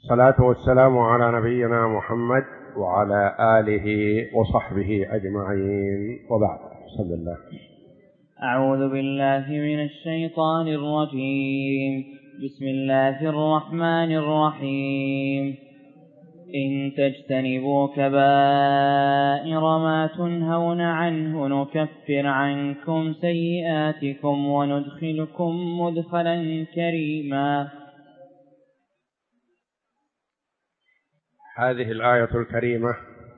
الصلاة والسلام على نبينا محمد وعلى آله وصحبه أجمعين، وبعد. بسم الله. أعوذ بالله من الشيطان الرجيم. بسم الله الرحمن الرحيم. إن تجتنبوا كبائر ما تنهون عنه نكفر عنكم سيئاتكم وندخلكم مدخلا كريما. هذه الآية الكريمة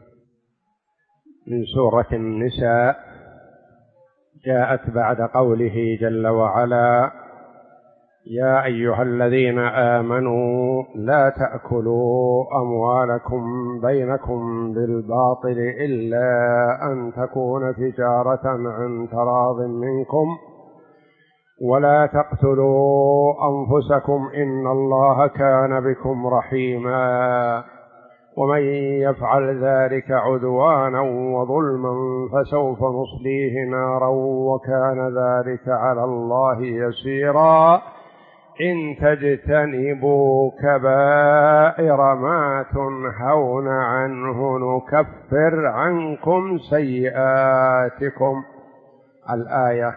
من سورة النساء جاءت بعد قوله جل وعلا: يا أيها الذين آمنوا لا تأكلوا أموالكم بينكم بالباطل إلا أن تكون تجارة عن تراض منكم ولا تقتلوا أنفسكم إن الله كان بكم رحيما ومن يفعل ذلك عدوانا وظلما فسوف نصليه نارا وكان ذلك على الله يسيرا. إن تجتنبوا كبائر ما تنهون عنه نكفر عنكم سيئاتكم. الآية.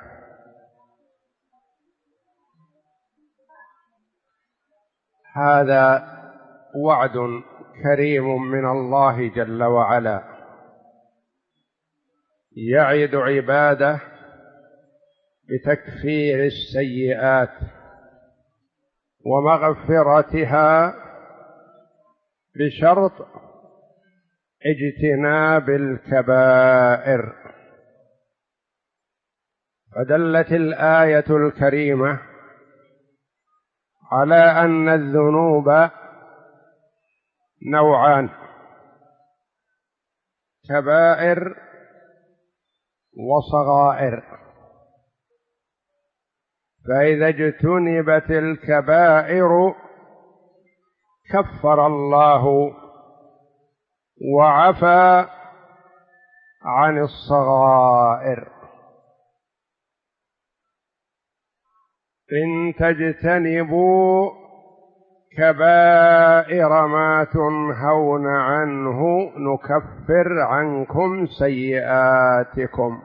هذا وعد كريم من الله جل وعلا يعد عباده بتكفير السيئات ومغفرتها بشرط اجتناب الكبائر. فدلت الآية الكريمة على أن الذنوب نوعان: كبائر وصغائر. فإذا اجتنبت الكبائر كفر الله وعفى عن الصغائر. إن تجتنبوا كبائر ما تنهون عنه نكفر عنكم سيئاتكم.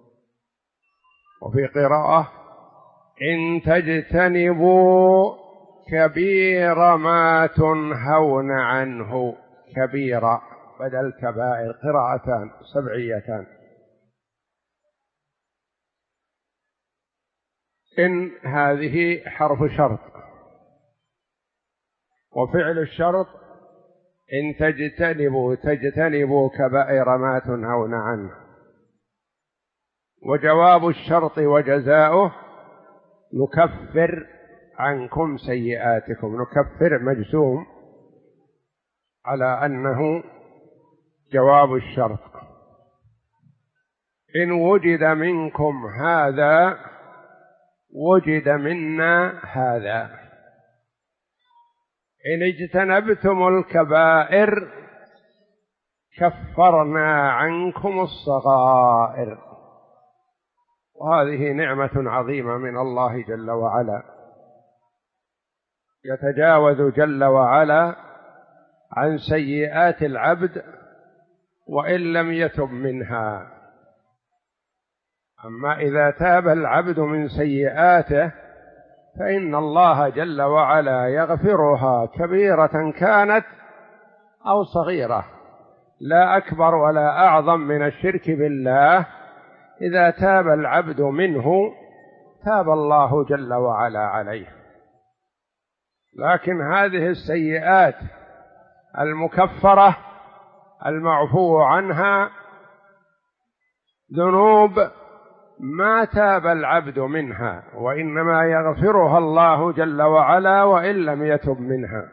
وفي قراءة: إن تجتنبوا كبير ما تنهون عنه. كبيرة بدل كبائر، قراءتان سبعيتان. إن هذه حرف شرط، وفعل الشرط إن تجتنبوا كبائر ما تنهون عنه، وجواب الشرط وجزاؤه نكفر عنكم سيئاتكم. نكفر مجزوم على أنه جواب الشرط. إن وجد منكم هذا وجد منا هذا. إن اجتنبتم الكبائر كفرنا عنكم الصغائر. وهذه نعمة عظيمة من الله جل وعلا، يتجاوز جل وعلا عن سيئات العبد وإن لم يتب منها. أما إذا تاب العبد من سيئاته فإن الله جل وعلا يغفرها، كبيرة كانت أو صغيرة، لا أكبر ولا أعظم من الشرك بالله. إذا تاب العبد منه تاب الله جل وعلا عليه. لكن هذه السيئات المكفرة المعفو عنها ذنوب ما تاب العبد منها، وإنما يغفرها الله جل وعلا وإن لم يتب منها.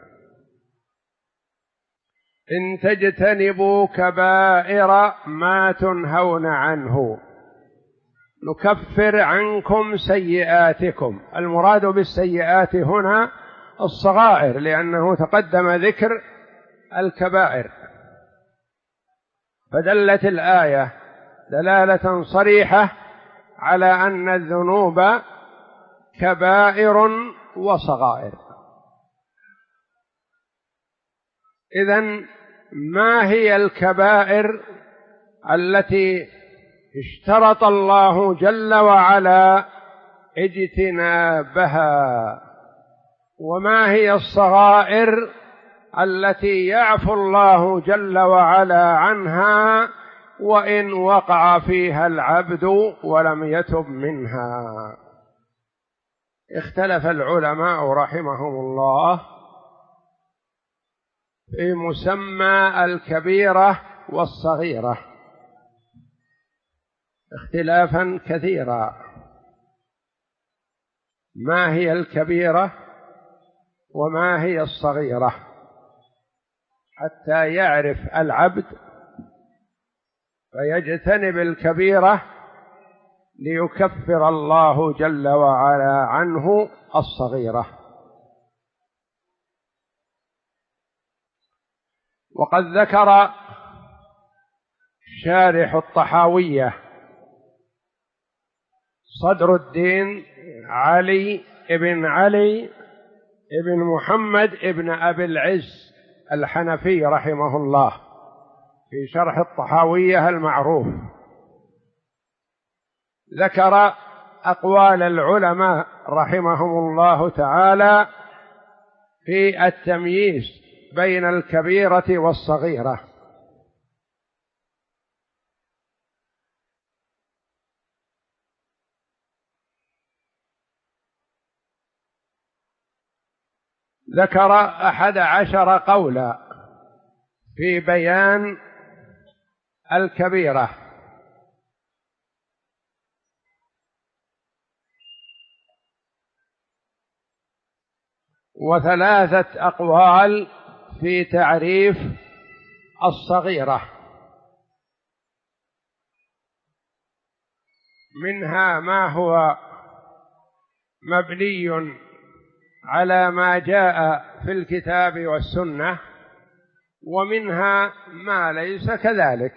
إن تجتنبوا كبائر ما تنهون عنه نكفر عنكم سيئاتكم. المراد بالسيئات هنا الصغائر، لأنه تقدم ذكر الكبائر، فدلت الآية دلالة صريحة على أن الذنوب كبائر وصغائر. إذن ما هي الكبائر التي اشترط الله جل وعلا اجتنابها، وما هي الصغائر التي يعفو الله جل وعلا عنها وإن وقع فيها العبد ولم يتب منها؟ اختلف العلماء رحمهم الله في مسمى الكبيرة والصغيرة اختلافا كثيرا. ما هي الكبيرة وما هي الصغيرة حتى يعرف العبد فيجتنب الكبيرة ليكفر الله جل وعلا عنه الصغيرة. وقد ذكر شارح الطحاوية صدر الدين علي ابن محمد ابن أبي العز الحنفي رحمه الله في شرح الطحاوية المعروف، ذكر أقوال العلماء رحمهم الله تعالى في التمييز بين الكبيرة والصغيرة. ذكر 11 قولا في بيان الكبيرة، و3 أقوال في تعريف الصغيرة، منها ما هو مبني على ما جاء في الكتاب والسنة، ومنها ما ليس كذلك.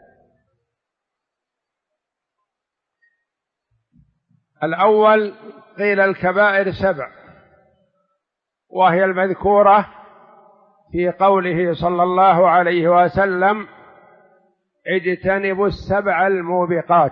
الأول قيل الكبائر 7، وهي المذكورة في قوله صلى الله عليه وسلم: اجتنبوا 7 الموبقات.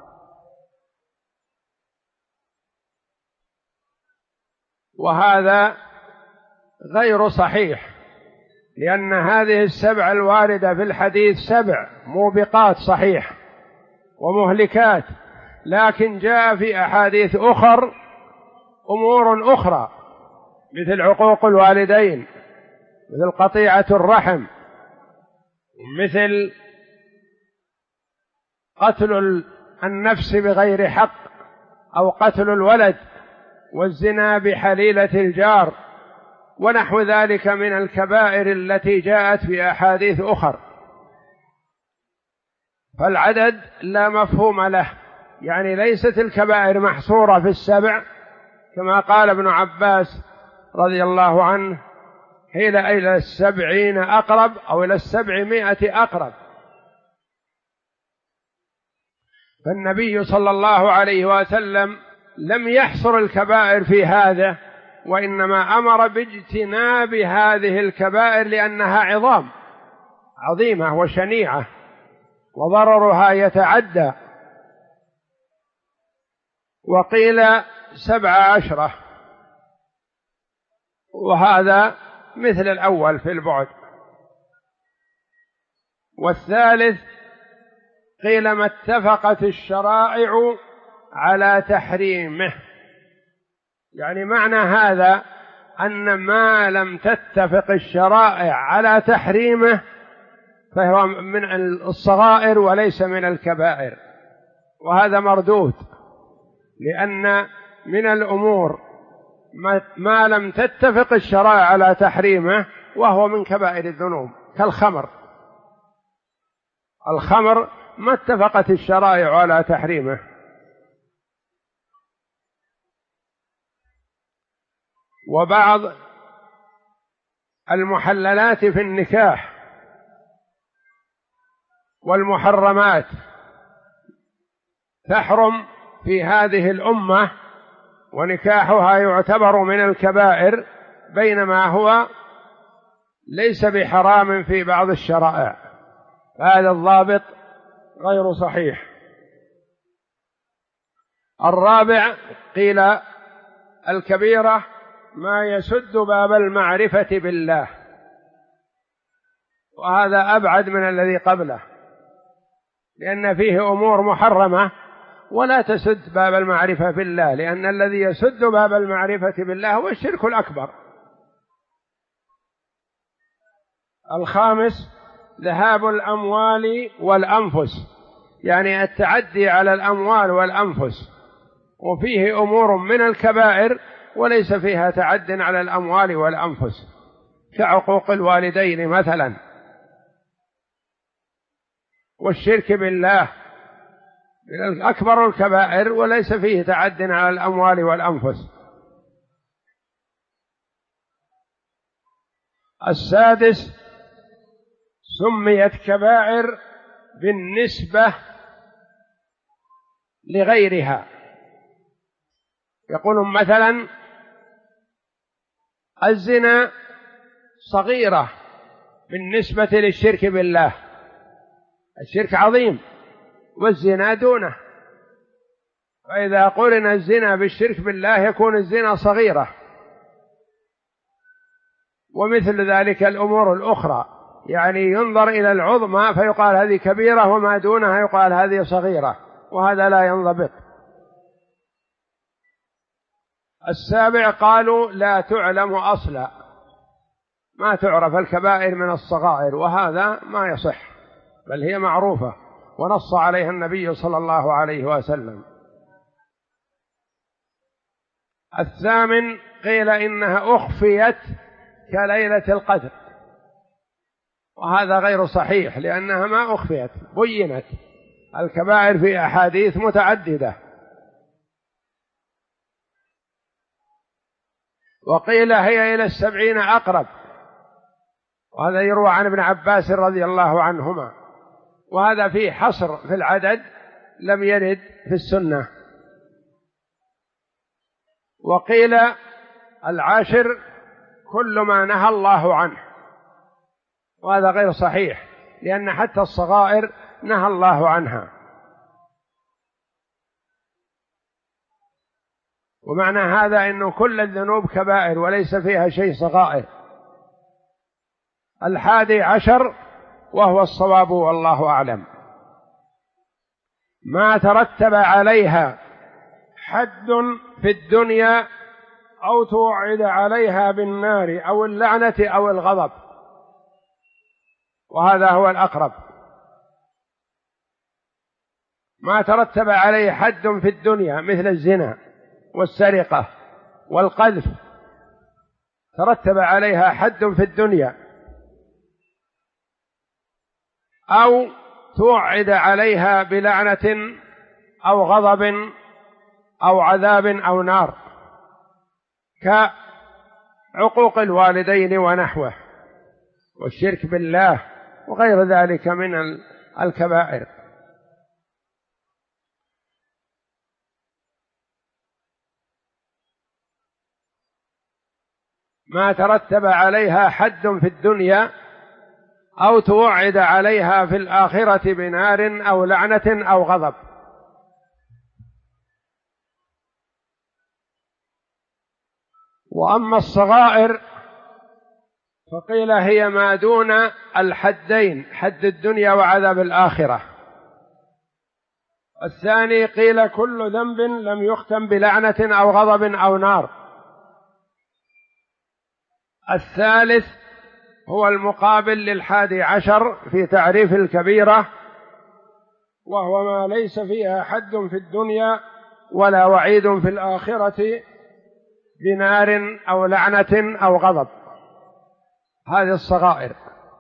وهذا غير صحيح، لأن هذه 7 الواردة في الحديث 7 موبقات صحيح ومهلكات، لكن جاء في أحاديث أخر أمور أخرى مثل عقوق الوالدين، مثل قطيعة الرحم، مثل قتل النفس بغير حق، أو قتل الولد، والزنا بحليلة الجار، ونحو ذلك من الكبائر التي جاءت في أحاديث أخر. فالعدد لا مفهوم له، يعني ليست الكبائر محصورة في 7 كما قال ابن عباس رضي الله عنه: حيل إلى 70 أقرب، أو إلى 700 أقرب. فالنبي صلى الله عليه وسلم لم يحصر الكبائر في هذا، وإنما أمر باجتناب هذه الكبائر لأنها عظيمة وشنيعة، وضررها يتعدى. وقيل 17، وهذا مثل الأول في البعد. والثالث قيل ما اتفقت الشرائع على تحريمه، يعني معنى هذا أن ما لم تتفق الشرائع على تحريمه فهو من الصغائر وليس من الكبائر، وهذا مردود، لأن من الأمور ما لم تتفق الشرائع على تحريمه وهو من كبائر الذنوب، كالخمر. الخمر ما اتفقت الشرائع على تحريمه. وبعض المحللات في النكاح والمحرمات تحرم في هذه الأمة، ونكاحها يعتبر من الكبائر، بينما هو ليس بحرام في بعض الشرائع، هذا الضابط غير صحيح. الرابع قيل الكبيرة ما يسد باب المعرفة بالله، وهذا أبعد من الذي قبله، لأن فيه أمور محرمة ولا تسد باب المعرفة بالله، لأن الذي يسد باب المعرفة بالله هو الشرك الأكبر. الخامس ذهاب الأموال والأنفس، يعني التعدي على الأموال والأنفس، وفيه أمور من الكبائر وليس فيها تعد على الأموال والأنفس، كعقوق الوالدين مثلا، والشرك بالله من أكبر الكبائر وليس فيه تعد على الأموال والأنفس. السادس سميت كبائر بالنسبة لغيرها، يقولون مثلا الزنا صغيرة بالنسبة للشرك بالله، الشرك عظيم والزنا دونه، فإذا قرن الزنا بالشرك بالله يكون الزنا صغيرة. ومثل ذلك الأمور الأخرى، يعني ينظر إلى العظمى فيقال هذه كبيرة، وما دونها يقال هذه صغيرة، وهذا لا ينضبط. السابع قالوا لا تعلم أصلا، ما تعرف الكبائر من الصغائر، وهذا ما يصح، بل هي معروفة ونص عليها النبي صلى الله عليه وسلم. الثامن قيل إنها أخفيت كليلة القدر، وهذا غير صحيح، لأنها ما أخفيت، بينت. الكبائر في أحاديث متعددة. وقيل هي إلى 70 أقرب، وهذا يروى عن ابن عباس رضي الله عنهما، وهذا فيه حصر في العدد لم يرد في السنة. وقيل العاشر كل ما نهى الله عنه، وهذا غير صحيح، لأن حتى الصغائر نهى الله عنها. ومعنى هذا أنه كل الذنوب كبائر وليس فيها شيء صغائر. 11 وهو الصواب والله أعلم، ما ترتب عليها حد في الدنيا أو توعد عليها بالنار أو اللعنة أو الغضب، وهذا هو الأقرب. ما ترتب عليه حد في الدنيا مثل الزنا والسرقة والقذف، ترتب عليها حد في الدنيا، أو توعد عليها بلعنة أو غضب أو عذاب أو نار، كعقوق الوالدين ونحوه، والشرك بالله وغير ذلك من الكبائر. ما ترتب عليها حد في الدنيا أو توعد عليها في الآخرة بنار أو لعنة أو غضب. وأما الصغائر فقيل هي ما دون الحدين، حد الدنيا وعذاب الآخرة. الثاني قيل كل ذنب لم يختم بلعنة أو غضب أو نار. الثالث هو المقابل لل11 في تعريف الكبيرة، وهو ما ليس فيها حد في الدنيا ولا وعيد في الآخرة بنار أو لعنة أو غضب، هذه الصغائر،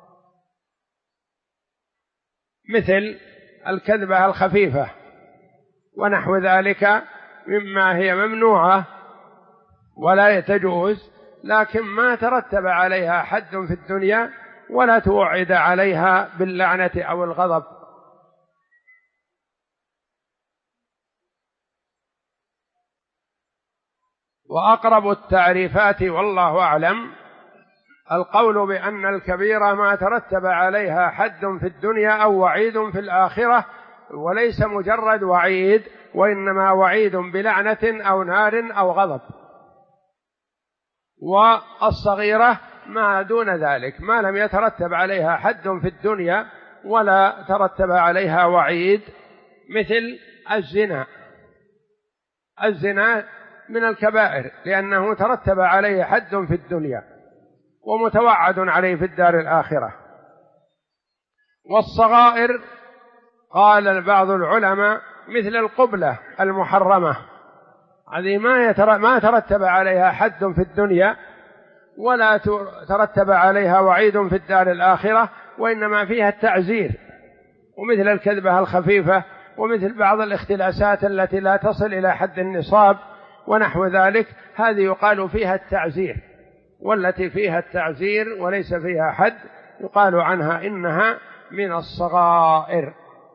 مثل الكذبة الخفيفة ونحو ذلك مما هي ممنوعة ولا تجوز، لكن ما ترتب عليها حد في الدنيا ولا توعد عليها باللعنة أو الغضب. وأقرب التعريفات والله أعلم القول بأن الكبيرة ما ترتب عليها حد في الدنيا أو وعيد في الآخرة، وليس مجرد وعيد، وإنما وعيد بلعنة أو نار أو غضب. والصغيرة ما دون ذلك، ما لم يترتب عليها حد في الدنيا ولا ترتب عليها وعيد، مثل الزنا. الزنا من الكبائر لأنه ترتب عليه حد في الدنيا ومتوعد عليه في الدار الآخرة. والصغائر قال بعض العلماء مثل القبلة المحرمة، هذه ما ترتب عليها حد في الدنيا ولا ترتب عليها وعيد في الدار الآخرة، وإنما فيها التعزير. ومثل الكذبة الخفيفة، ومثل بعض الاختلاسات التي لا تصل إلى حد النصاب ونحو ذلك، هذه يقال فيها التعزير. والتي فيها التعزير وليس فيها حد يقال عنها إنها من الصغائر.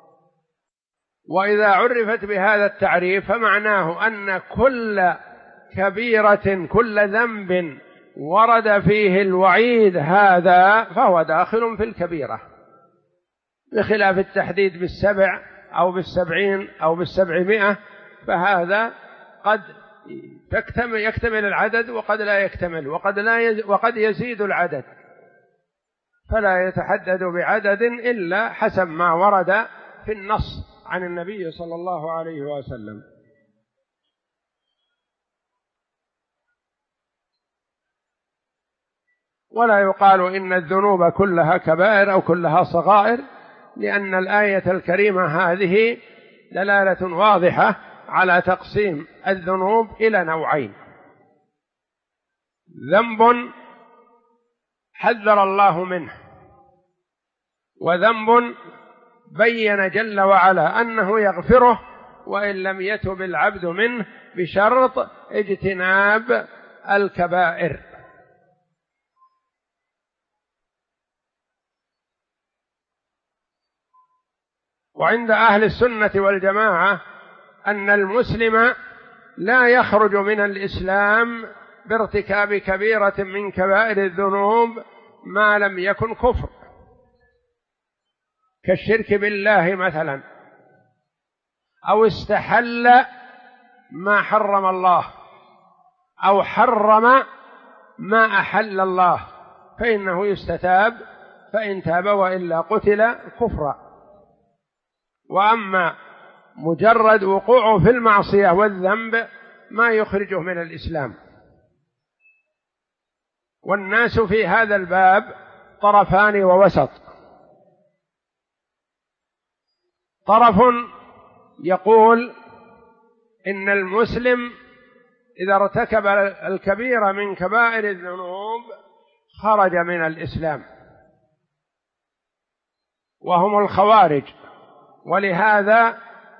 وإذا عرفت بهذا التعريف فمعناه أن كل كبيرة، كل ذنب ورد فيه الوعيد هذا فهو داخل في الكبيرة، بخلاف التحديد بالسبع أو بالسبعين أو بالسبعمائة، فهذا قد يكتمل العدد وقد لا يكتمل، وقد يزيد العدد، فلا يتحدد بعدد إلا حسب ما ورد في النص عن النبي صلى الله عليه وسلم. ولا يقال إن الذنوب كلها كبائر أو كلها صغائر، لأن الآية الكريمة هذه دلالة واضحة على تقسيم الذنوب إلى نوعين: ذنب حذر الله منه، وذنب بين جل وعلا أنه يغفره وإن لم يتب العبد منه بشرط اجتناب الكبائر. وعند أهل السنة والجماعة أن المسلم لا يخرج من الإسلام بارتكاب كبيرة من كبائر الذنوب ما لم يكن كفر، كالشرك بالله مثلا، أو استحل ما حرم الله، أو حرم ما أحل الله، فإنه يستتاب، فإن تاب وإلا قتل كفرا. وأما مجرد وقوعه في المعصية والذنب ما يخرجه من الإسلام. والناس في هذا الباب طرفان ووسط: طرف يقول إن المسلم إذا ارتكب الكبيرة من كبائر الذنوب خرج من الإسلام، وهم الخوارج، ولهذا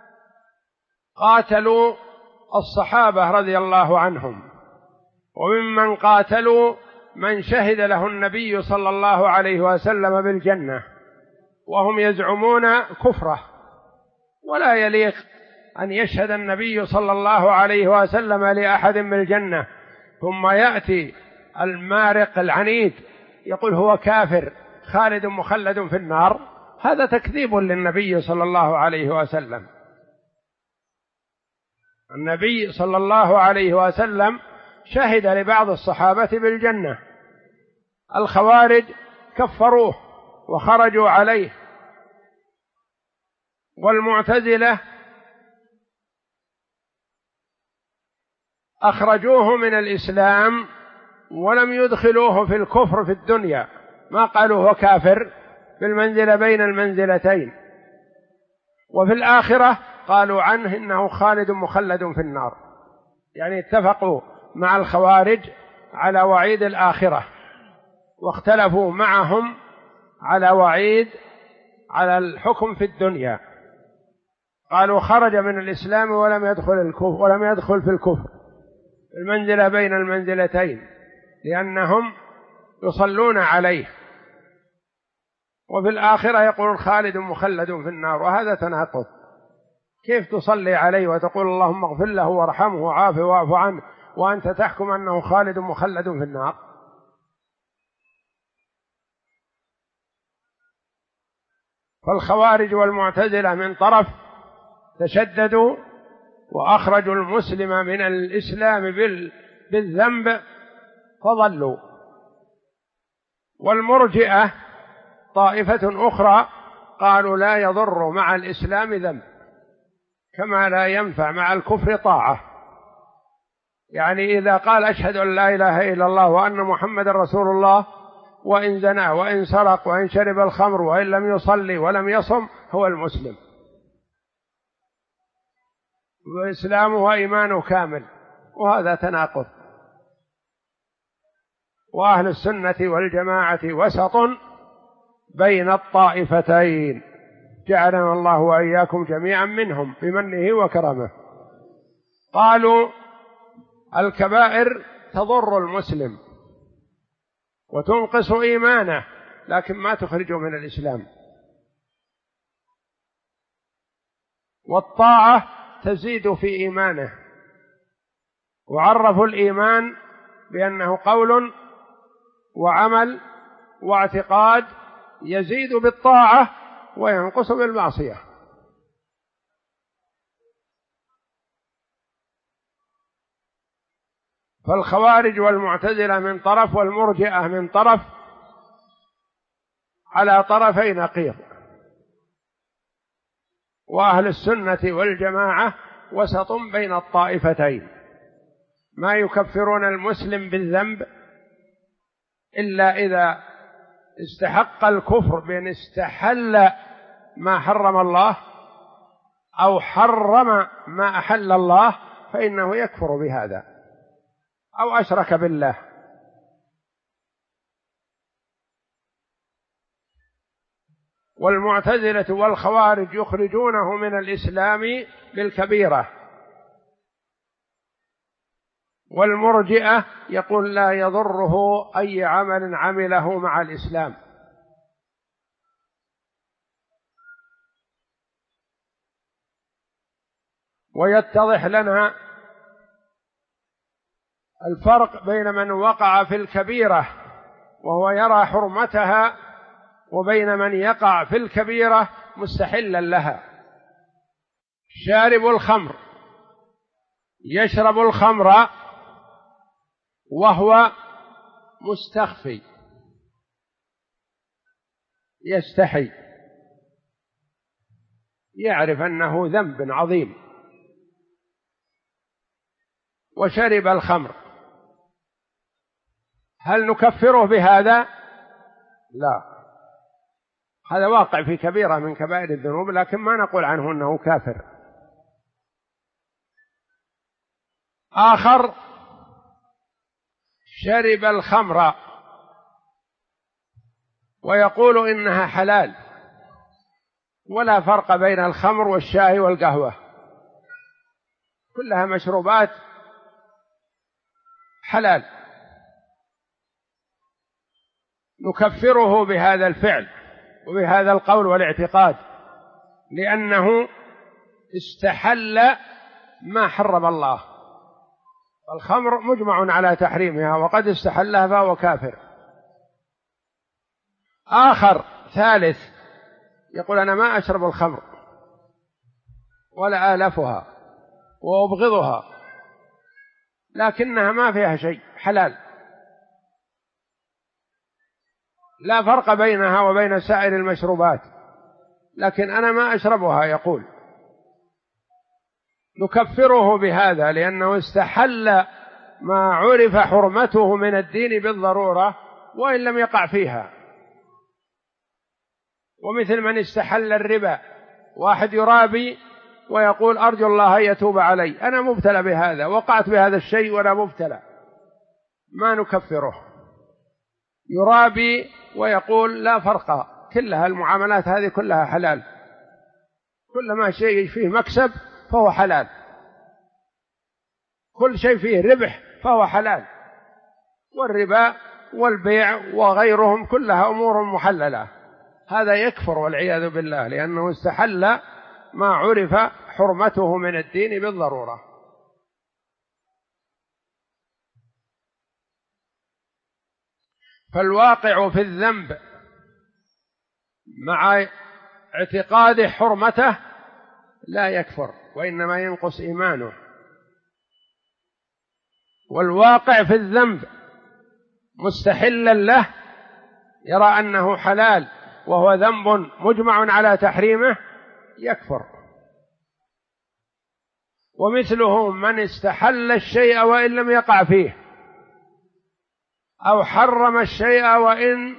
قاتلوا الصحابة رضي الله عنهم، وممن قاتلوا من شهد له النبي صلى الله عليه وسلم بالجنة، وهم يزعمون كفره. ولا يليق أن يشهد النبي صلى الله عليه وسلم لأحد بالجنة ثم يأتي المارق العنيد يقول هو كافر خالد مخلد في النار، هذا تكذيب للنبي صلى الله عليه وسلم. النبي صلى الله عليه وسلم شهد لبعض الصحابة بالجنة، الخوارج كفروه وخرجوا عليه، والمعتزلة أخرجوه من الإسلام ولم يدخلوه في الكفر في الدنيا، ما قالوا هو كافر، في المنزلة بين المنزلتين، وفي الآخرة قالوا عنه إنه خالد مخلد في النار. يعني اتفقوا مع الخوارج على وعيد الآخرة، واختلفوا معهم على وعيد على الحكم في الدنيا. قالوا خرج من الإسلام ولم يدخل في الكفر، المنزلة بين المنزلتين، لأنهم يصلون عليه، وفي الآخرة يقول خالد مخلد في النار، وهذا تناقض. كيف تصلي عليه وتقول اللهم اغفر له وارحمه وعافه واعف عنه وأنت تحكم أنه خالد مخلد في النار؟ فالخوارج والمعتزلة من طرف تشددوا وأخرجوا المسلم من الإسلام بالذنب فضلوا، والمرجئة طائفة أخرى قالوا لا يضر مع الإسلام ذنب كما لا ينفع مع الكفر طاعة. يعني إذا قال أشهد أن لا إله إلا الله وأن محمد رسول الله، وإن زنى وإن سرق وإن شرب الخمر وإن لم يصلي ولم يصم هو المسلم، وإسلامه وإيمانه كامل، وهذا تناقض. وأهل السنة والجماعة وسط بين الطائفتين، جعلنا الله وإياكم جميعا منهم بمنه وكرمه. قالوا الكبائر تضر المسلم وتنقص إيمانه لكن ما تخرجه من الإسلام، والطاعة تزيد في إيمانه، وعرفوا الإيمان بأنه قول وعمل واعتقاد يزيد بالطاعة وينقص بالمعصية. فالخوارج والمعتزلة من طرف والمرجئة من طرف، على طرفي نقيض. وأهل السنة والجماعة وسط بين الطائفتين، ما يكفرون المسلم بالذنب إلا إذا استحق الكفر بأن استحل ما حرم الله أو حرم ما أحل الله فإنه يكفر بهذا أو أشرك بالله. والمعتزلة والخوارج يخرجونه من الإسلام بالكبيرة، والمرجئة يقول لا يضره أي عمل عمله مع الإسلام. ويتضح لنا الفرق بين من وقع في الكبيرة وهو يرى حرمتها وبين من يقع في الكبيرة مستحلا لها. شارب الخمر يشرب الخمر وهو مستخفي يستحي، يعرف أنه ذنب عظيم وشرب الخمر، هل نكفره بهذا؟ لا، هذا واقع في كبيرة من كبائر الذنوب لكن ما نقول عنه أنه كافر. آخر شرب الخمر ويقول إنها حلال، ولا فرق بين الخمر والشاي والقهوة، كلها مشروبات حلال، نكفره بهذا الفعل وبهذا القول والاعتقاد لأنه استحل ما حرم الله. الخمر مجمع على تحريمها وقد استحلها فهو كافر. آخر ثالث يقول أنا ما أشرب الخمر ولا آلفها وأبغضها لكنها ما فيها شيء حلال، لا فرق بينها وبين سائر المشروبات لكن أنا ما أشربها، يقول نكفره بهذا لأنه استحل ما عرف حرمته من الدين بالضرورة وإن لم يقع فيها. ومثل من استحل الربا، واحد يرابي ويقول أرجو الله أن يتوب علي، أنا مبتلى بهذا، وقعت بهذا الشيء وأنا مبتلى، ما نكفره. يرابي ويقول لا فرق، كلها المعاملات هذه كلها حلال، كل ما شيء فيه مكسب فهو حلال، كل شيء فيه ربح فهو حلال، والربا والبيع وغيرهم كلها أمور محللة. هذا يكفر والعياذ بالله لأنه استحل ما عرف حرمته من الدين بالضرورة. فالواقع في الذنب مع اعتقاده حرمته لا يكفر، وإنما ينقص إيمانه. والواقع في الذنب مستحلا له يرى أنه حلال وهو ذنب مجمع على تحريمه يكفر. ومثله من استحل الشيء وإن لم يقع فيه، أو حرم الشيء وإن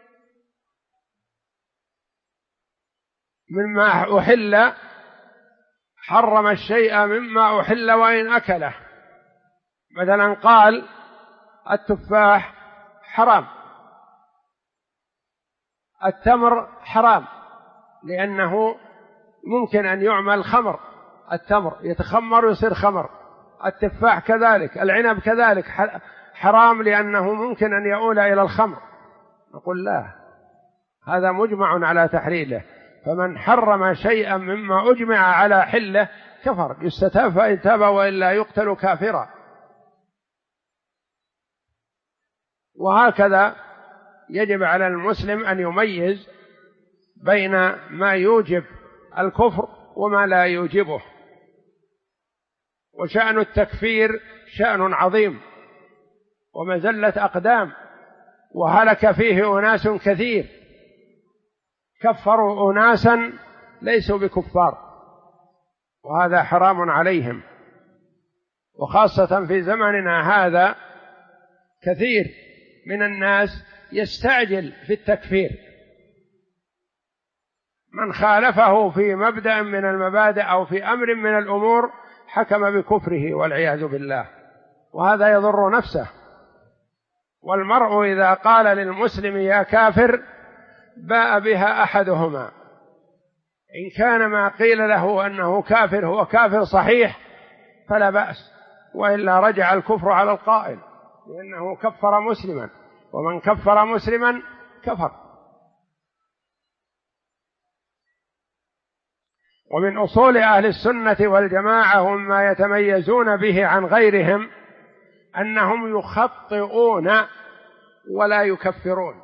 مما أحل، حرم الشيء مما أحل وإن أكله. مثلا قال التفاح حرام، التمر حرام لأنه ممكن أن يعمل خمر، التمر يتخمر ويصير خمر، التفاح كذلك، العنب كذلك حرام لأنه ممكن أن يؤول إلى الخمر. نقول لا، هذا مجمع على تحليله، فمن حرم شيئا مما أجمع على حله كفر، يستتاب فإن تاب وإلا يقتل كافرا. وهكذا يجب على المسلم أن يميز بين ما يوجب الكفر وما لا يوجبه. وشأن التكفير شأن عظيم ومزلة أقدام، وهلك فيه أناس كثير، كفروا أناسا ليسوا بكفار، وهذا حرام عليهم. وخاصة في زمننا هذا كثير من الناس يستعجل في التكفير، من خالفه في مبدأ من المبادئ أو في أمر من الأمور حكم بكفره والعياذ بالله، وهذا يضر نفسه. والمرء إذا قال للمسلم يا كافر باء بها أحدهما، إن كان ما قيل له أنه كافر هو كافر صحيح فلا بأس، وإلا رجع الكفر على القائل، لأنه كفر مسلما، ومن كفر مسلما كفر. ومن أصول أهل السنة والجماعة وما يتميزون به عن غيرهم أنهم يخطئون ولا يكفرون،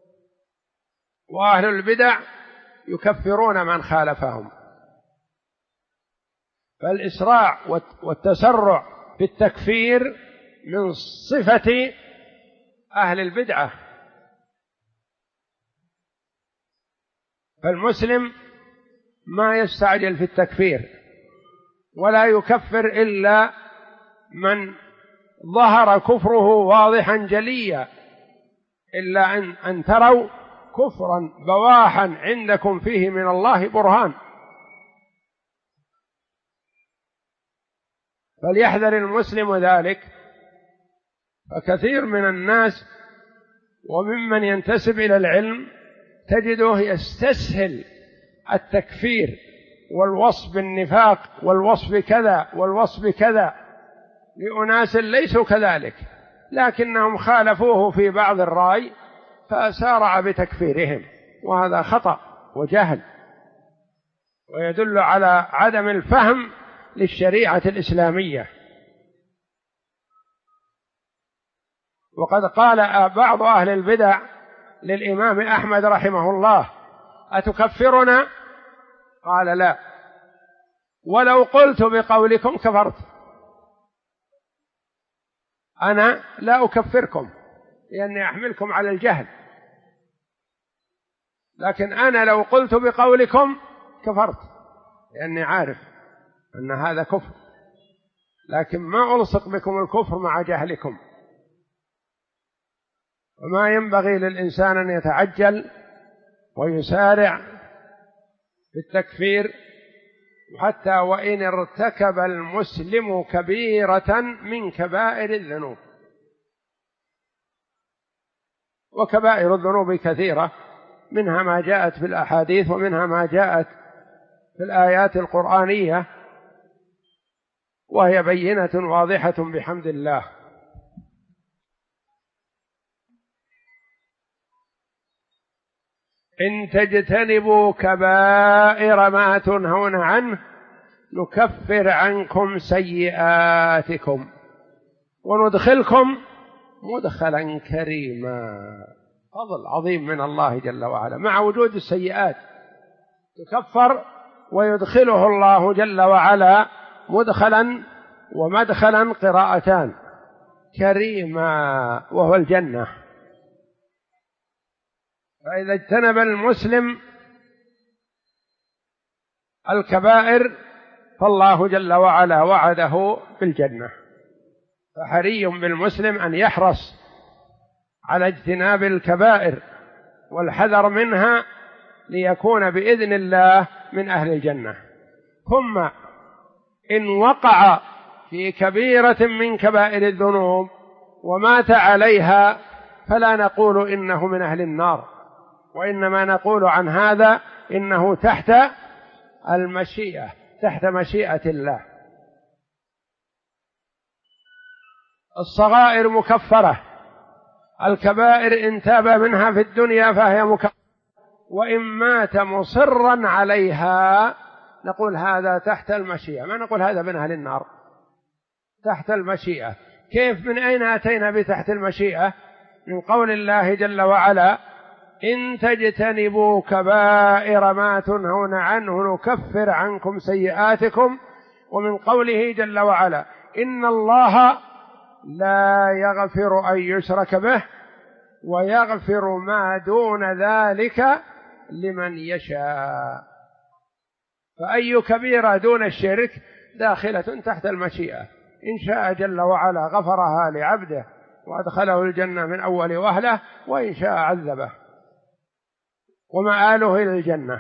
وأهل البدع يكفرون من خالفهم. فالإسراع والتسرع في التكفير من صفة أهل البدعة. فالمسلم ما يستعجل في التكفير ولا يكفر إلا من ظهر كفره واضحا جليا، إلا أن تروا كفرا بواحا عندكم فيه من الله برهان. فليحذر المسلم ذلك. فكثير من الناس وممن ينتسب إلى العلم تجده يستسهل التكفير والوصف بالنفاق والوصف بكذا والوصف بكذا لأناس ليسوا كذلك، لكنهم خالفوه في بعض الرأي فسارع بتكفيرهم، وهذا خطأ وجهل، ويدل على عدم الفهم للشريعة الإسلامية. وقد قال بعض أهل البدع للإمام أحمد رحمه الله أتكفرنا؟ قال لا، ولو قلت بقولكم كفرت. أنا لا أكفركم لأني أحملكم على الجهل، لكن أنا لو قلت بقولكم كفرت لأني عارف أن هذا كفر، لكن ما ألصق بكم الكفر مع جهلكم. وما ينبغي للإنسان أن يتعجل ويسارع في التكفير، حتى وإن ارتكب المسلم كبيرة من كبائر الذنوب. وكبائر الذنوب كثيرة، منها ما جاءت في الأحاديث ومنها ما جاءت في الآيات القرآنية، وهي بينة واضحة بحمد الله. إن تجتنبوا كبائر ما تنهون عنه نكفر عنكم سيئاتكم وندخلكم مدخلا كريما. فضل عظيم من الله جل وعلا مع وجود السيئات، تكفر ويدخله الله جل وعلا مدخلا ومدخلا قراءتان كريما وهو الجنة. فإذا اجتنب المسلم الكبائر فالله جل وعلا وعده بالجنة، فحري بالمسلم أن يحرص على اجتناب الكبائر والحذر منها ليكون بإذن الله من أهل الجنة. ثم إن وقع في كبيرة من كبائر الذنوب ومات عليها فلا نقول إنه من أهل النار، وإنما نقول عن هذا إنه تحت المشيئة، تحت مشيئة الله. الصغائر مكفرة، الكبائر إن تاب منها في الدنيا فهي مكفرة، وإن مات مصرا عليها نقول هذا تحت المشيئة، ما نقول هذا من أهل النار، تحت المشيئة. كيف؟ من أين أتينا بتحت المشيئة؟ من قول الله جل وعلا إن تجتنبوا كبائر ما تنهون عنه نكفر عنكم سيئاتكم، ومن قوله جل وعلا إن الله لا يغفر أن يشرك به ويغفر ما دون ذلك لمن يشاء. فأي كبيرة دون الشرك داخلة تحت المشيئة، إن شاء جل وعلا غفرها لعبده وأدخله الجنة من أول وهلة، وإن شاء عذبه ومآله إلى الجنة.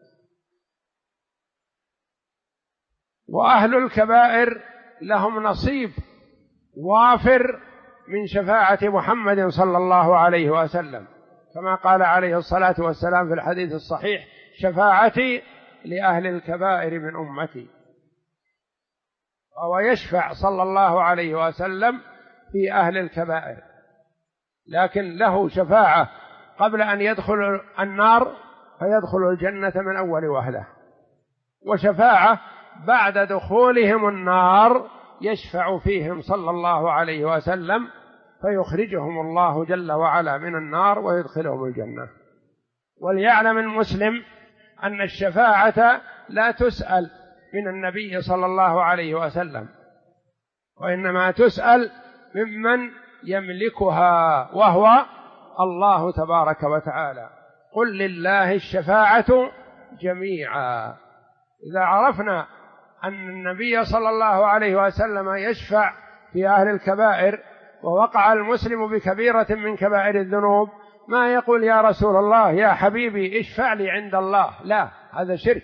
وأهل الكبائر لهم نصيب وافر من شفاعة محمد صلى الله عليه وسلم، كما قال عليه الصلاة والسلام في الحديث الصحيح شفاعتي لأهل الكبائر من أمتي. وهو يشفع صلى الله عليه وسلم في أهل الكبائر، لكن له شفاعة قبل أن يدخل النار فيدخل الجنة من أول وهلة، وشفاعة بعد دخولهم النار يشفع فيهم صلى الله عليه وسلم فيخرجهم الله جل وعلا من النار ويدخلهم الجنة. وليعلم المسلم أن الشفاعة لا تسأل من النبي صلى الله عليه وسلم، وإنما تسأل ممن يملكها وهو الله تبارك وتعالى. قل لله الشفاعة جميعا. إذا عرفنا أن النبي صلى الله عليه وسلم يشفع في أهل الكبائر ووقع المسلم بكبيرة من كبائر الذنوب ما يقول يا رسول الله يا حبيبي اشفع لي عند الله، لا، هذا شرك،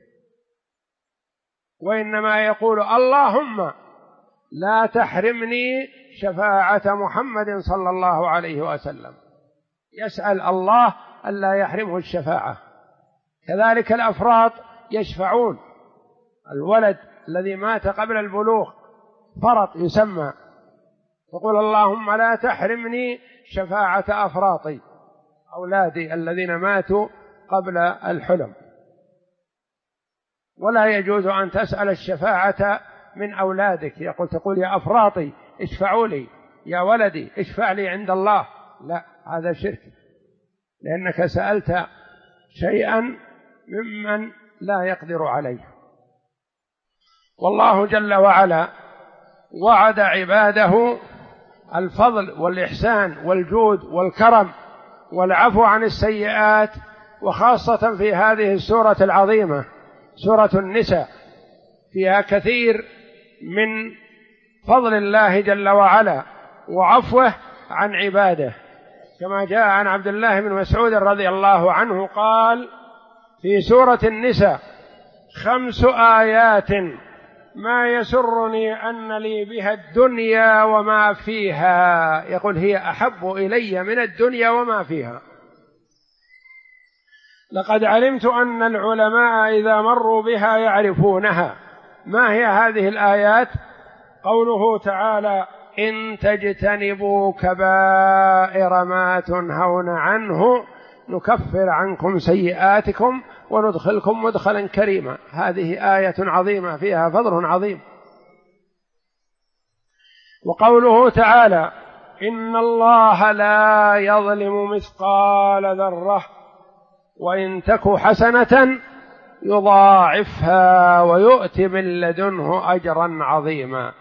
وإنما يقول اللهم لا تحرمني شفاعة محمد صلى الله عليه وسلم، يسأل الله ألا يحرمه الشفاعة. كذلك الأفراد يشفعون، الولد الذي مات قبل البلوغ فرط يسمى، يقول اللهم لا تحرمني شفاعة أفراطي، أولادي الذين ماتوا قبل الحلم. ولا يجوز أن تسأل الشفاعة من أولادك، تقول يا أفراطي اشفعوا لي، يا ولدي اشفع لي عند الله، لا، هذا شرك، لأنك سألت شيئا ممن لا يقدر عليه. والله جل وعلا وعد عباده الفضل والإحسان والجود والكرم والعفو عن السيئات، وخاصة في هذه السورة العظيمة سورة النساء، فيها كثير من فضل الله جل وعلا وعفوه عن عباده، كما جاء عن عبد الله بن مسعود رضي الله عنه قال في سورة النساء 5 آيات ما يسرني أن لي بها الدنيا وما فيها، يقول هي أحب إلي من الدنيا وما فيها. لقد علمت أن العلماء إذا مروا بها يعرفونها. ما هي هذه الآيات؟ قوله تعالى إن تجتنبوا كبائر ما تنهون عنه نكفر عنكم سيئاتكم وندخلكم مدخلا كريما. هذه آية عظيمة فيها فضل عظيم. وقوله تعالى إن الله لا يظلم مثقال ذرة وإن تك حسنة يضاعفها ويؤتي من لدنه أجرا عظيما.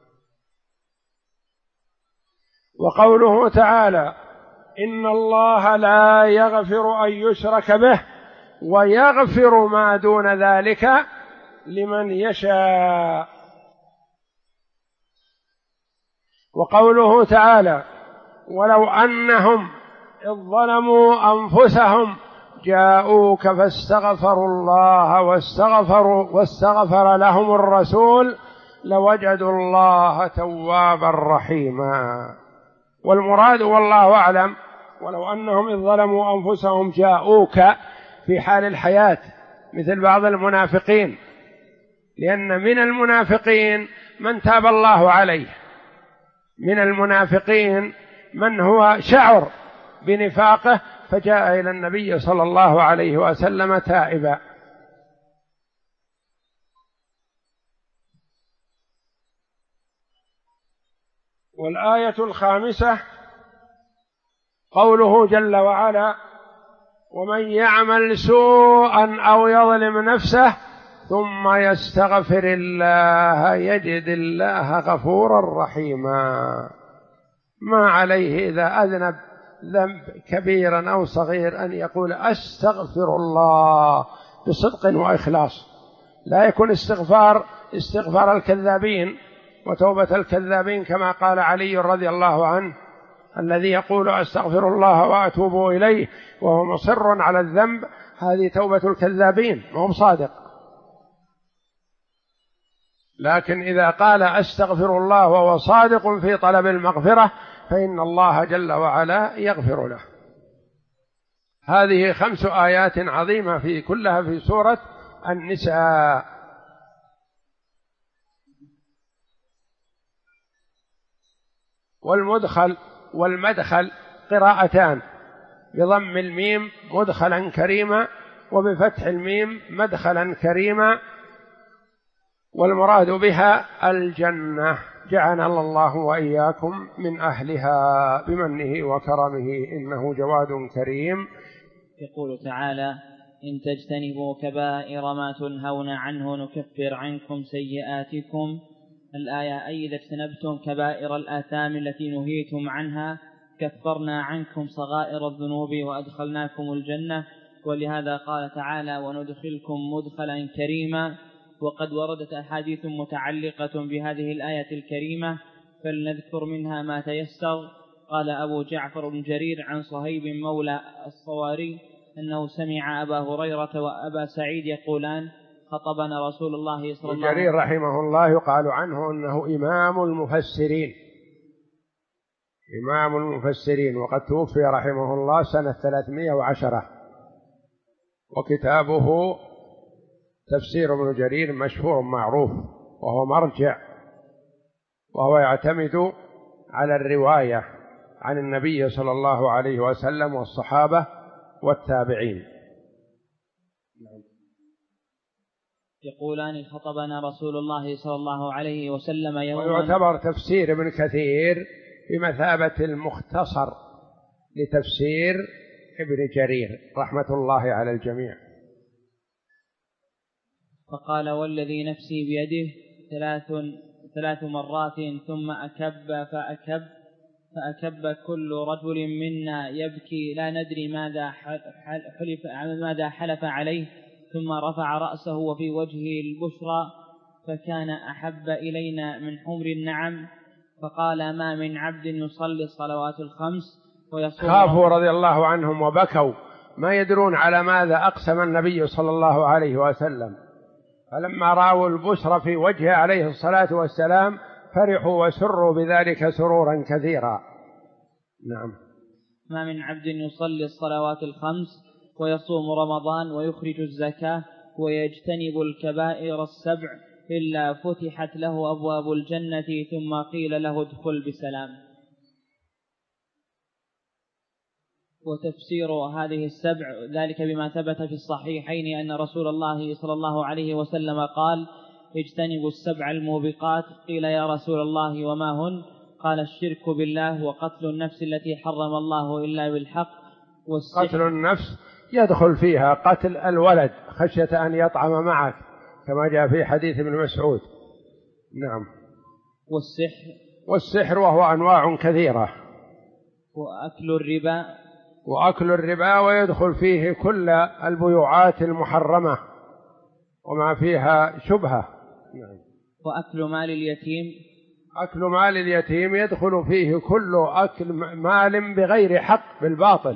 وقوله تعالى: إن الله لا يغفر أن يشرك به ويغفر ما دون ذلك لمن يشاء. وقوله تعالى: ولو أنهم إذ ظلموا أنفسهم جاءوك فاستغفروا الله واستغفر لهم الرسول لوجدوا الله توابا رحيما. والمراد والله أعلم ولو أنهم إذ ظلموا أنفسهم جاءوك في حال الحياة مثل بعض المنافقين، لأن من المنافقين من تاب الله عليه، من المنافقين من هو شعر بنفاقه فجاء إلى النبي صلى الله عليه وسلم تائبا. والآية الخامسة قوله جل وعلا: ومن يعمل سوءا أو يظلم نفسه ثم يستغفر الله يجد الله غفورا رحيما. ما عليه إذا أذنب ذنب كبيرا أو صغير أن يقول أستغفر الله بصدق وإخلاص، لا يكون استغفار الكذابين وتوبة الكذابين، كما قال علي رضي الله عنه: الذي يقول أستغفر الله وأتوب إليه وهو مصر على الذنب هذه توبة الكذابين، وهو صادق. لكن إذا قال أستغفر الله وهو صادق في طلب المغفرة فإن الله جل وعلا يغفر له. هذه 5 آيات عظيمة كلها في سورة النساء. والمدخل والمدخل قراءتان: بضم الميم مدخلا كريما، وبفتح الميم مدخلا كريما، والمراد بها الجنة، جعلنا الله وإياكم من أهلها بمنه وكرمه إنه جواد كريم. يقول تعالى: إن تجتنبوا كبائر ما تنهون عنه نكفر عنكم سيئاتكم. الآية: أي إذا اجتنبتم كبائر الآثام التي نهيتم عنها كفرنا عنكم صغائر الذنوب وأدخلناكم الجنة. ولهذا قال تعالى: وندخلكم مدخلا كريما. وقد وردت أحاديث متعلقة بهذه الآية الكريمة، فلنذكر منها ما تيسر. قال أبو جعفر بن جرير عن صهيب مولى الصواري أنه سمع أبا هريرة وأبا سعيد يقولان: خطبنا رسول الله صلى الله عليه وسلم. جرير رحمه الله يقال عنه أنه إمام المفسرين، إمام المفسرين، وقد توفي رحمه الله سنة 310، وكتابه تفسير ابن جرير مشهور معروف، وهو مرجع، وهو يعتمد على الرواية عن النبي صلى الله عليه وسلم والصحابة والتابعين. يقولان: خطبنا رسول الله صلى الله عليه وسلم يوما. ويعتبر تفسير ابن كثير بمثابة المختصر لتفسير ابن جرير رحمة الله على الجميع. فقال: والذي نفسي بيده 3 مرات ثم فأكب كل رجل منا يبكي لا ندري ماذا حلف عليه، ثم رفع رأسه وفي وجهه البشرى فكان أحب إلينا من حمر النعم. فقال: ما من عبد يصلي الصلوات الخمس ويصوم. خافوا رضي الله عنهم وبكوا، ما يدرون على ماذا أقسم النبي صلى الله عليه وسلم، فلما رأوا البشرى في وجهه عليه الصلاة والسلام فرحوا وسروا بذلك سرورا كثيرا. نعم. ما من عبد يصلي الصلوات الخمس ويصوم رمضان ويخرج الزكاة ويجتنب الكبائر 7 إلا فتحت له أبواب الجنة ثم قيل له ادخل بسلام. وتفسير هذه 7 ذلك بما ثبت في الصحيحين أن رسول الله صلى الله عليه وسلم قال: اجتنبوا 7 الموبقات. قيل: يا رسول الله وما هن؟ قال: الشرك بالله، وقتل النفس التي حرم الله إلا بالحق، قتل النفس يدخل فيها قتل الولد خشية أن يطعم معك كما جاء في حديث ابن مسعود. نعم. والسحر وهو أنواع كثيرة. وأكل الربا ويدخل فيه كل البيوعات المحرمة وما فيها شبهة. نعم. أكل مال اليتيم يدخل فيه كل أكل مال بغير حق بالباطل.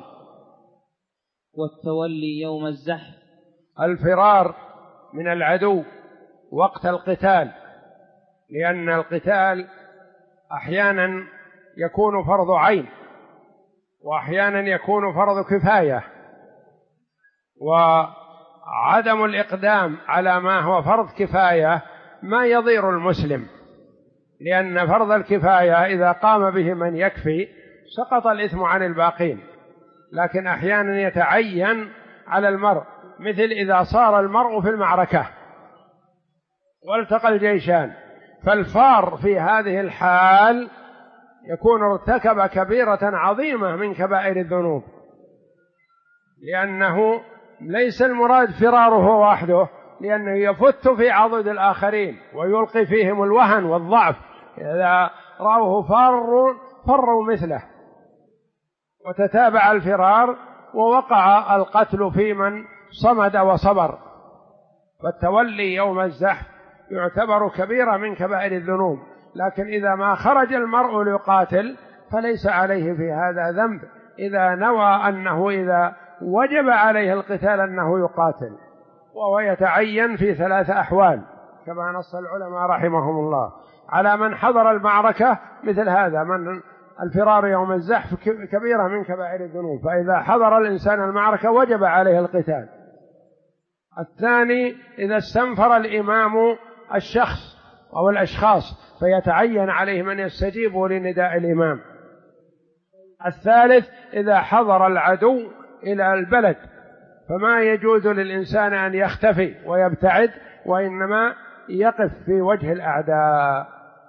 والتولي يوم الزحف، الفرار من العدو وقت القتال، لأن القتال أحيانا يكون فرض عين وأحيانا يكون فرض كفاية، وعدم الإقدام على ما هو فرض كفاية ما يضير المسلم، لأن فرض الكفاية إذا قام به من يكفي سقط الإثم عن الباقين، لكن أحيانا يتعين على المرء، مثل إذا صار المرء في المعركة والتقى الجيشان، فالفار في هذه الحال يكون ارتكب كبيرة عظيمة من كبائر الذنوب، لأنه ليس المراد فراره وحده، لأنه يفت في عضد الآخرين ويلقي فيهم الوهن والضعف، إذا رأوه فروا مثله وتتابع الفرار ووقع القتل في من صمد وصبر. فالتولي يوم الزحف يعتبر كبيرة من كبائر الذنوب، لكن إذا ما خرج المرء ليقاتل فليس عليه في هذا ذنب إذا نوى أنه إذا وجب عليه القتال أنه يقاتل، وهو يتعين في 3 أحوال كما نص العلماء رحمهم الله على من حضر المعركة، مثل هذا من الفرار يوم الزحف كبيرة من كبائر الذنوب، فإذا حضر الإنسان المعركة وجب عليه القتال. الثاني إذا استنفر الإمام الشخص أو الأشخاص فيتعين عليه من يستجيب لنداء الإمام. الثالث إذا حضر العدو إلى البلد فما يجوز للإنسان أن يختفي ويبتعد، وإنما يقف في وجه الأعداء.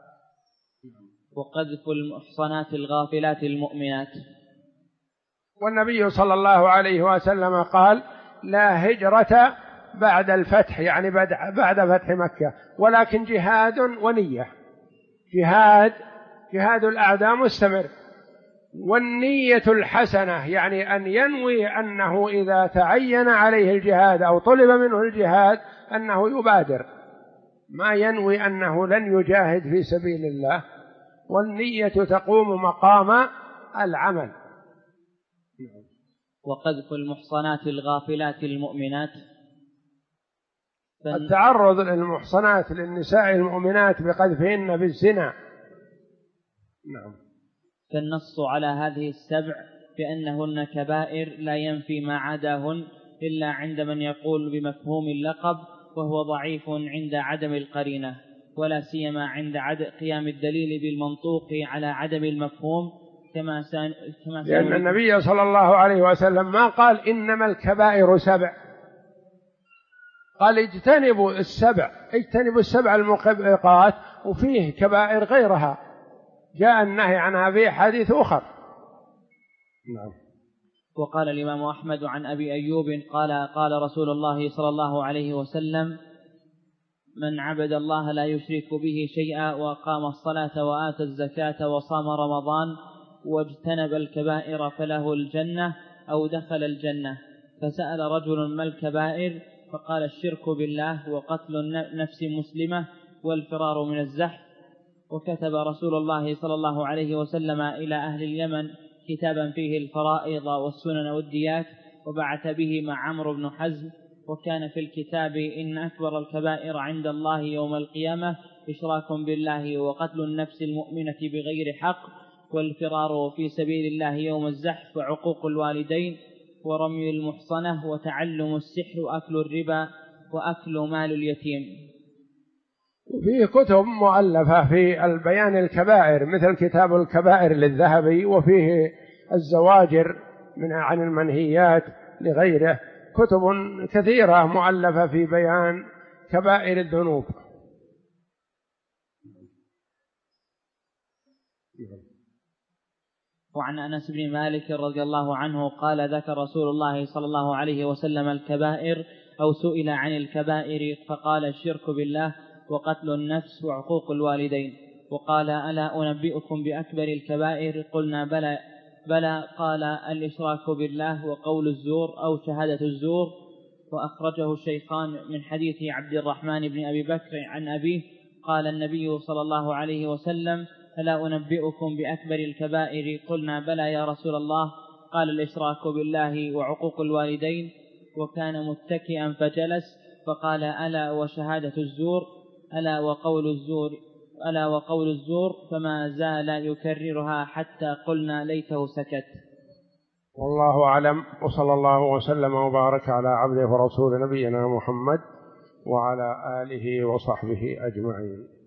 وقذف المحصنات الغافلات المؤمنات. والنبي صلى الله عليه وسلم قال: لا هجرة بعد الفتح، يعني بعد فتح مكة، ولكن جهاد ونية. جهاد الأعداء مستمر، والنية الحسنة يعني أن ينوي أنه إذا تعين عليه الجهاد أو طلب منه الجهاد أنه يبادر، ما ينوي أنه لن يجاهد في سبيل الله، والنية تقوم مقام العمل. وقذف المحصنات الغافلات المؤمنات. التعرض للمحصنات للنساء المؤمنات بقذفهن بالزنا. نعم. فالنص على هذه السبع بأنهن كبائر لا ينفي ما عداهن إلا عند من يقول بمفهوم اللقب، وهو ضعيف عند عدم القرينة، ولا سيما عند قيام الدليل بالمنطوق على عدم المفهوم، لأن النبي صلى الله عليه وسلم ما قال إنما الكبائر 7، قال اجتنبوا السبع الموبقات، وفيه كبائر غيرها جاء النهي عنها في حديث أخر. نعم. وقال الإمام أحمد عن أبي أيوب قال رسول الله صلى الله عليه وسلم: من عبد الله لا يشرك به شيئا وأقام الصلاة وآتى الزكاة وصام رمضان واجتنب الكبائر فله الجنة أو دخل الجنة. فسأل رجل: ما الكبائر؟ فقال: الشرك بالله وقتل النفس مسلمة والفرار من الزحف. وكتب رسول الله صلى الله عليه وسلم إلى أهل اليمن كتابا فيه الفرائض والسنن والديات، وبعث به مع عمرو بن حزم، وكان في الكتاب: إن أكبر الكبائر عند الله يوم القيامة إشراك بالله وقتل النفس المؤمنة بغير حق والفرار في سبيل الله يوم الزحف وعقوق الوالدين ورمي المحصنة وتعلم السحر وأكل الربا وأكل مال اليتيم. وفيه كتب مؤلفة في البيان الكبائر مثل كتاب الكبائر للذهبي، وفيه الزواجر عن المنهيات لغيره، كتب كثيرة مؤلفة في بيان كبائر الذنوب. وعن أنس بن مالك رضي الله عنه قال ذكر رسول الله صلى الله عليه وسلم الكبائر أو سئل عن الكبائر فقال الشرك بالله وقتل النفس وعقوق الوالدين، وقال ألا أنبئكم بأكبر الكبائر؟ قلنا بلى قال الإشراك بالله وقول الزور أو شهادة الزور. وأخرجه الشيخان من حديث عبد الرحمن بن أبي بكر عن أبيه قال النبي صلى الله عليه وسلم ألا أنبئكم بأكبر الكبائر؟ قلنا بلى يا رسول الله، قال الإشراك بالله وعقوق الوالدين، وكان متكئا فجلس فقال ألا وشهادة الزور ألا وقول الزور، فما زال يكررها حتى قلنا ليته سكت. والله أعلم، وصلى الله وسلم وبارك على عبده ورسول نبينا محمد وعلى آله وصحبه أجمعين.